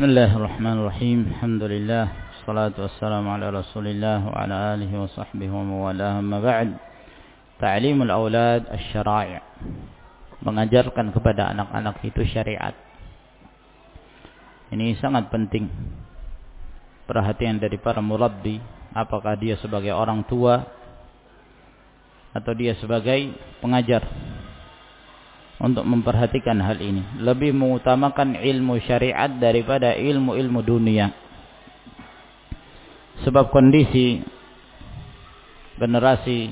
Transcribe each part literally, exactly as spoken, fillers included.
Bismillahirrahmanirrahim. Alhamdulillah, wassalatu wassalamu ala Rasulillah wa ala alihi wa sahbihi wa mawalah. Amma ba'd. Ta'limul aulad asy-syara'i'. Mengajarkan kepada anak-anak itu syariat. Ini sangat penting. Perhatian dari para murabbi, apakah dia sebagai orang tua atau dia sebagai pengajar, untuk memperhatikan hal ini. Lebih mengutamakan ilmu syariat daripada ilmu-ilmu dunia. Sebab kondisi generasi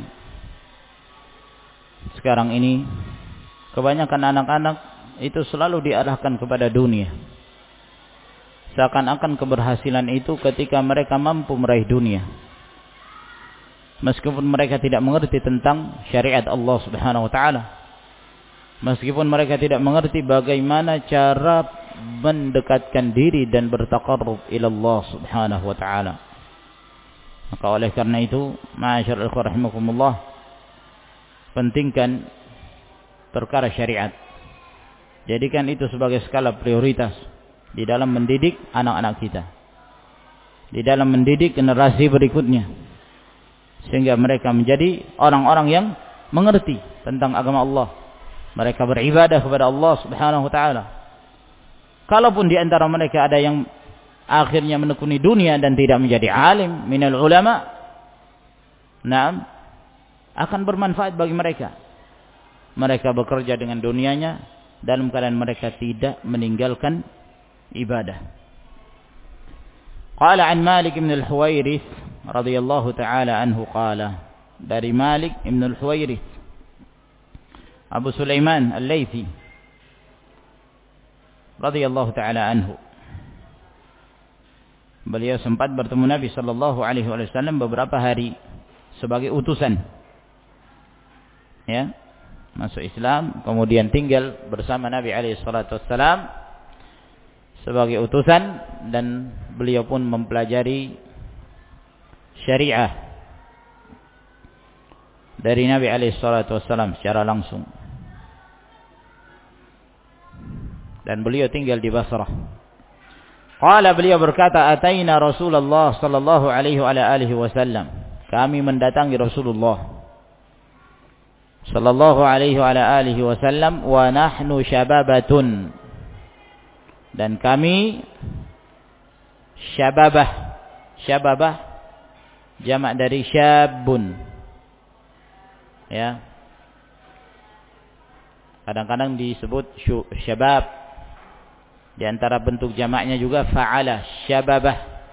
sekarang ini, kebanyakan anak-anak itu selalu diarahkan kepada dunia. Seakan-akan keberhasilan itu ketika mereka mampu meraih dunia. Meskipun mereka tidak mengerti tentang syariat Allah Subhanahu wa taala. Meskipun mereka tidak mengerti bagaimana cara mendekatkan diri dan bertaqarrub ila Allah Subhanahu wa taala. Maka oleh karena itu, ma'asyiral ikhwah rahimakumullah, pentingkan perkara syariat. Jadikan itu sebagai skala prioritas di dalam mendidik anak-anak kita, di dalam mendidik generasi berikutnya, sehingga mereka menjadi orang-orang yang mengerti tentang agama Allah. Mereka beribadah kepada Allah Subhanahu wa taala. Kalaupun di antara mereka ada yang akhirnya menekuni dunia dan tidak menjadi alim minal ulama, nah, akan bermanfaat bagi mereka. Mereka bekerja dengan dunianya dalam keadaan mereka tidak meninggalkan ibadah. Qala an Malik bin al-Huwairits radhiyallahu taala anhu qala, dari Malik bin al-Huwairits Abu Sulaiman Al-Laythi radhiyallahu taala anhu, beliau sempat bertemu Nabi sallallahu alaihi wasallam beberapa hari sebagai utusan, ya, masuk Islam, kemudian tinggal bersama Nabi alaihi salatu wasallam sebagai utusan, dan beliau pun mempelajari syariah dari Nabi alaihi salatu wasallam secara langsung. Dan beliau tinggal di Basrah. Qala, beliau berkata, ataina Rasulullah sallallahu alaihi wa alihi wasallam. Kami mendatangi Rasulullah sallallahu alaihi wa alihi wasallam wa nahnu syababatun. Dan kami syababah. Syababah jamak dari syabun. Ya. Kadang-kadang disebut syabab. Di antara bentuk jamaknya juga fa'ala, syababah.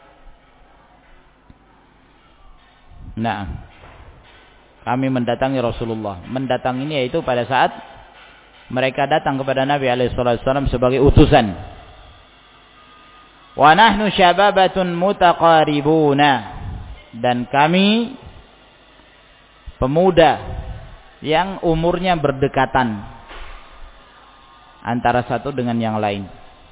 Nah, kami mendatangi Rasulullah. Mendatang ini yaitu pada saat mereka datang kepada Nabi alaihi wasallam sebagai utusan. Wa nahnu syababatun mutaqaribuna. Dan kami pemuda yang umurnya berdekatan antara satu dengan yang lain.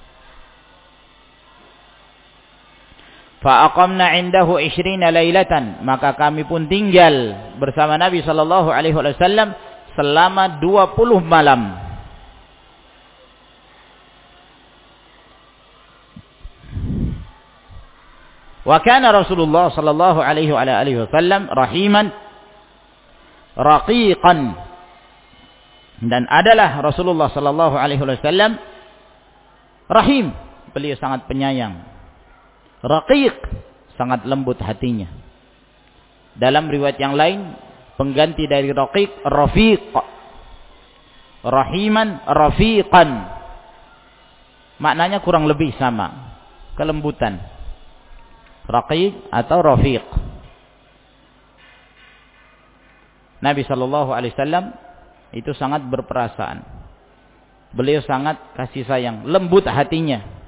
Fa aqamna indahu ishrina lailatan, maka kami pun tinggal bersama Nabi sallallahu alaihi wasallam selama dua puluh malam. Wa kana Rasulullah sallallahu alaihi wa alihi wasallam rahiman raqiqan, dan adalah Rasulullah sallallahu alaihi wasallam rahim, beliau sangat penyayang. Raqiq, sangat lembut hatinya. Dalam riwayat yang lain, pengganti dari raqiq, rafiq. Rahiman, rafiqan. Maknanya kurang lebih sama, kelembutan. Raqiq atau rafiq. Nabi sallallahu alaihi wasallam itu sangat berperasaan. Beliau sangat kasih sayang, lembut hatinya.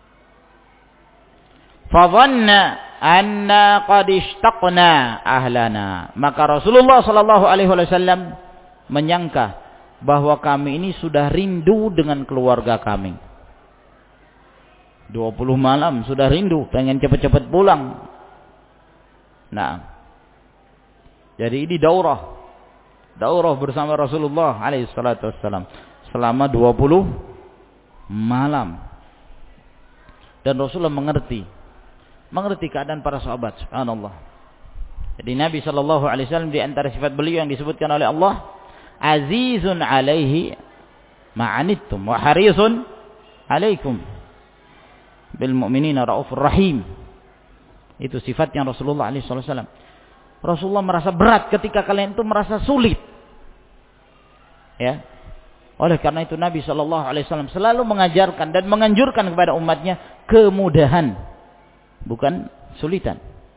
Fadhanna anna qad ishtaqna ahlana, maka Rasulullah sallallahu alaihi wasallam menyangka bahwa kami ini sudah rindu dengan keluarga kami. dua puluh malam sudah rindu, pengen cepat-cepat pulang. Nah, jadi ini daurah daurah bersama Rasulullah alaihi salatu wasallam selama dua puluh malam. Dan Rasulullah mengerti. Mengerti keadaan para sahabat. Subhanallah. Jadi Nabi sallallahu alaihi wasallam di antara sifat beliau yang disebutkan oleh Allah, azizun alaihi ma'anittum wa harisun alaikum bil mu'minina raufur rahim. Itu sifatnya Rasulullah alaihi wasallam. Rasulullah merasa berat ketika kalian itu merasa sulit. Ya. Oleh karena itu Nabi sallallahu alaihi wasallam selalu mengajarkan dan menganjurkan kepada umatnya kemudahan, bukan sulitan.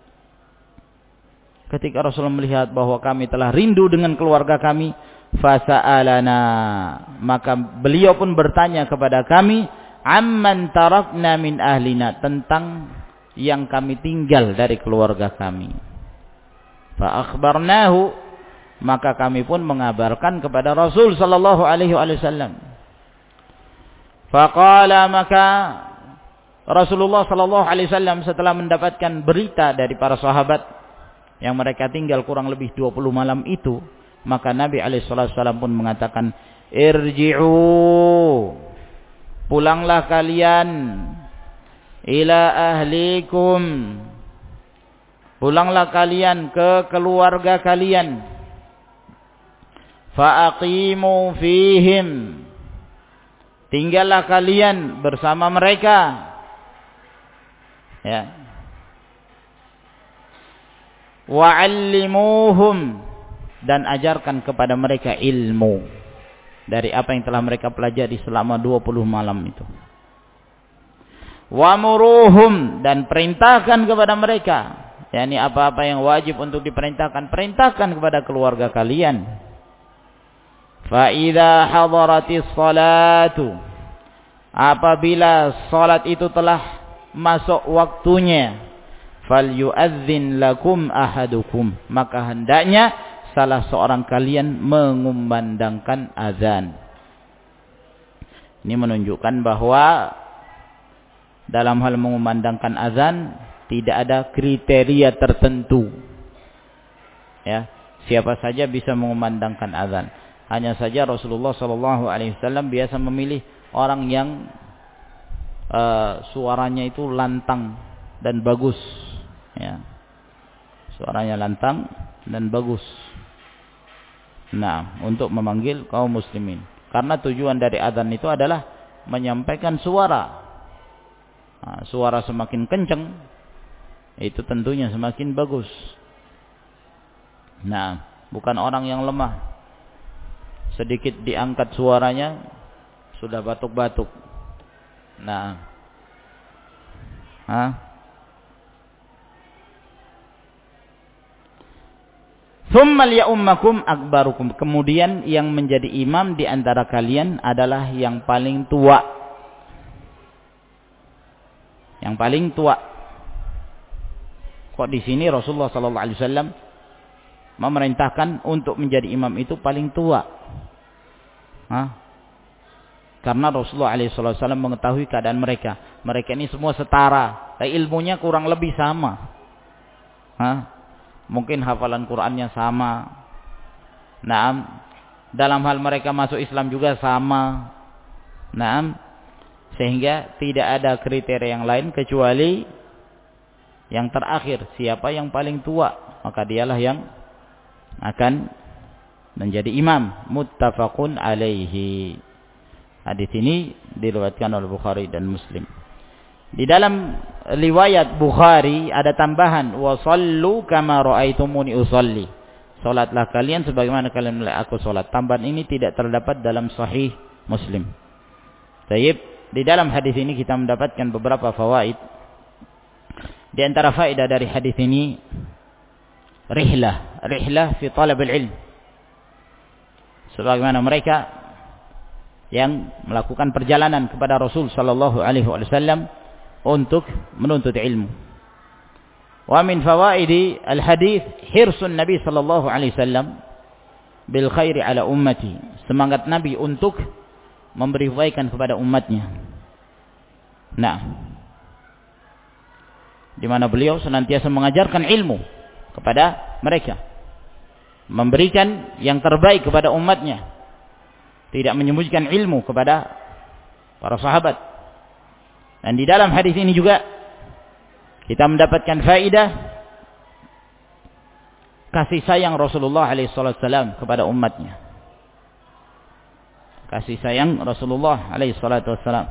Ketika Rasulullah melihat bahwa kami telah rindu dengan keluarga kami, fasa'alana, maka beliau pun bertanya kepada kami, amman tarakna min ahlina, tentang yang kami tinggal dari keluarga kami. Fa akhbarnahu, maka kami pun mengabarkan kepada Rasul sallallahu alaihi wasallam. Faqala, maka Rasulullah sallallahu alaihi wasallam setelah mendapatkan berita dari para sahabat yang mereka tinggal kurang lebih dua puluh malam itu, maka Nabi alaihi wasallam pun mengatakan, irji'u, pulanglah kalian, ila ahlikum, pulanglah kalian ke keluarga kalian, fa'aqimu fihim, tinggallah kalian bersama mereka, ya, wa'allimuhum, dan ajarkan kepada mereka ilmu dari apa yang telah mereka pelajari selama dua puluh malam itu. Wa'muruhum, dan perintahkan kepada mereka, yakni apa-apa yang wajib untuk diperintahkan, perintahkan kepada keluarga kalian. Fa idza hadaratis salatu, apabila salat itu telah masuk waktunya, falyu'adzin lakum ahadukum, maka hendaknya salah seorang kalian mengumandangkan azan. Ini menunjukkan bahwa dalam hal mengumandangkan azan tidak ada kriteria tertentu. Ya, siapa saja bisa mengumandangkan azan. Hanya saja Rasulullah sallallahu alaihi wasallam biasa memilih orang yang uh, suaranya itu lantang dan bagus, ya. Suaranya lantang dan bagus. Nah, untuk memanggil kaum muslimin. Karena tujuan dari azan itu adalah menyampaikan suara. Nah, suara semakin kencang, itu tentunya semakin bagus. Nah, bukan orang yang lemah. Sedikit diangkat suaranya sudah batuk-batuk. Nah, Hah? Tsumma liya'ummakum akbarukum. Kemudian yang menjadi imam di antara kalian adalah yang paling tua. Yang paling tua. Kok di sini Rasulullah sallallahu alaihi wasallam memerintahkan untuk menjadi imam itu paling tua? Hah? Karena Rasulullah alaihi wasallam mengetahui keadaan mereka. Mereka ini semua setara, ilmunya kurang lebih sama. Hah? Mungkin hafalan Qur'annya sama. Naam, dalam hal mereka masuk Islam juga sama. Naam, sehingga tidak ada kriteria yang lain kecuali yang terakhir, siapa yang paling tua, maka dialah yang akan menjadi imam. Muttafaqun alaihi. Hadis ini diriwayatkan oleh Bukhari dan Muslim. Di dalam riwayat Bukhari ada tambahan, wa sallu kama raaitumuni usalli. Salatlah kalian sebagaimana kalian melihat aku salat. Tambahan ini tidak terdapat dalam sahih Muslim. Baik, di dalam hadis ini kita mendapatkan beberapa fawaid. Di antara faedah dari hadis ini, rihlah, rihlah fi talab al-ilm. Sebagaimana mereka yang melakukan perjalanan kepada Rasul sallallahu alaihi wasallam untuk menuntut ilmu. Wa min fawaidi al-hadis hirsun Nabi sallallahu alaihi wasallam bil khairi ala ummati. Semangat Nabi untuk memberi kebaikan kepada umatnya. Nah, di mana beliau senantiasa mengajarkan ilmu kepada mereka, memberikan yang terbaik kepada umatnya, tidak menyembunyikan ilmu kepada para sahabat. Dan di dalam hadis ini juga kita mendapatkan faedah kasih sayang Rasulullah alaihi wasallam kepada umatnya. Kasih sayang Rasulullah alaihi wasallam.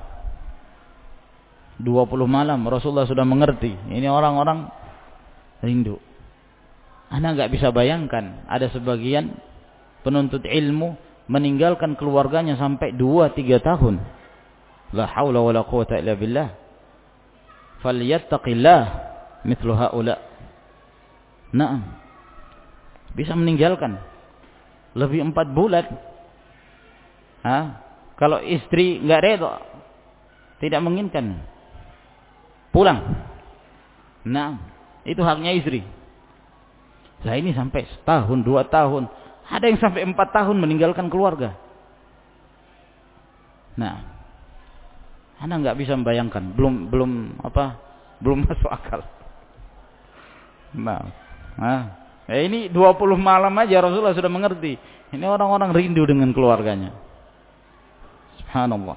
dua puluh malam Rasulullah sudah mengerti. Ini orang-orang rindu. Anda enggak bisa bayangkan ada sebagian penuntut ilmu meninggalkan keluarganya sampai dua tiga tahun. La haula wala quwata illa billah. Falyattaqillah mithlu haula. Naam. Bisa meninggalkan lebih empat bulan. Ha? Kalau istri enggak reda, tidak menginginkan, pulang. Nah, itu haknya istri. Lah ini sampai setahun, dua tahun, ada yang sampai empat tahun meninggalkan keluarga. Nah, Anda nggak bisa membayangkan, belum belum apa, belum masuk akal. Nah, nah, ya ini dua puluh malam aja Rasulullah sudah mengerti. Ini orang-orang rindu dengan keluarganya. Subhanallah.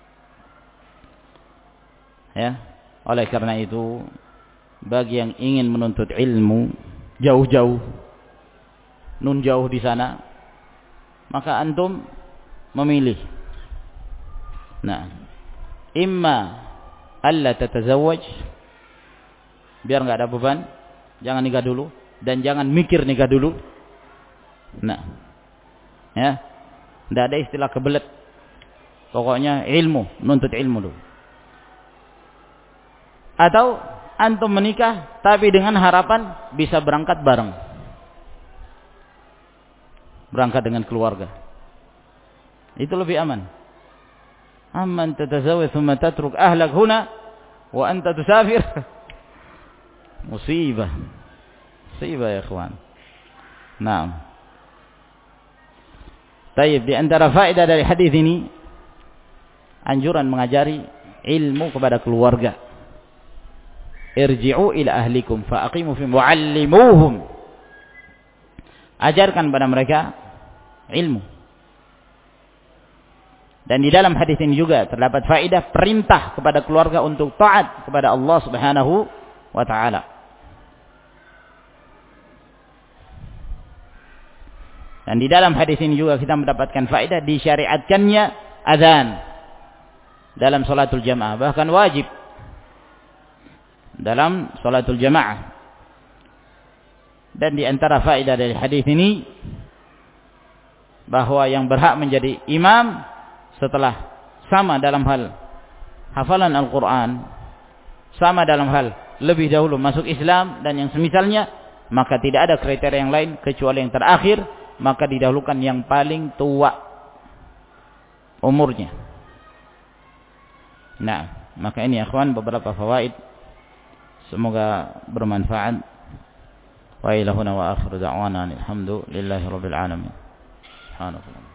Ya, oleh karena itu bagi yang ingin menuntut ilmu jauh-jauh, nun jauh di sana, maka antum memilih. Nah, imma alla tatazawwaj, biar enggak ada beban, jangan nikah dulu dan jangan mikir nikah dulu. Nah, ya, enggak ada istilah kebelet. Pokoknya ilmu, nuntut ilmu dulu. Atau antum menikah tapi dengan harapan bisa berangkat bareng. Berangkat dengan keluarga. Itu lebih aman. Amman tatazawwaj thumma tatruk ahlak huna wa anta tusafir. Musibah. Musibah ya ikhwan. Naam. Baik, di antara faedah dari hadis ini anjuran mengajari ilmu kepada keluarga. Irji'u ila ahlikum fa'aqimu fihim wa'allimuhum. Ajarkan pada mereka ilmu. Dan di dalam hadis ini juga terdapat faedah perintah kepada keluarga untuk taat kepada Allah Subhanahu wa taala. Dan di dalam hadis ini juga kita mendapatkan faedah disyariatkannya azan dalam salatul jamaah, bahkan wajib dalam salatul jamaah. Dan di antara faedah dari hadis ini bahwa yang berhak menjadi imam setelah sama dalam hal hafalan Al-Quran, sama dalam hal lebih dahulu masuk Islam dan yang semisalnya, maka tidak ada kriteria yang lain kecuali yang terakhir, maka didahulukan yang paling tua umurnya. Nah, maka ini ya ikhwan beberapa fawaid, semoga bermanfaat. Wa ilahuna wa akhiru da'wana alhamdulillahi rabbil alamin. Subhanallah.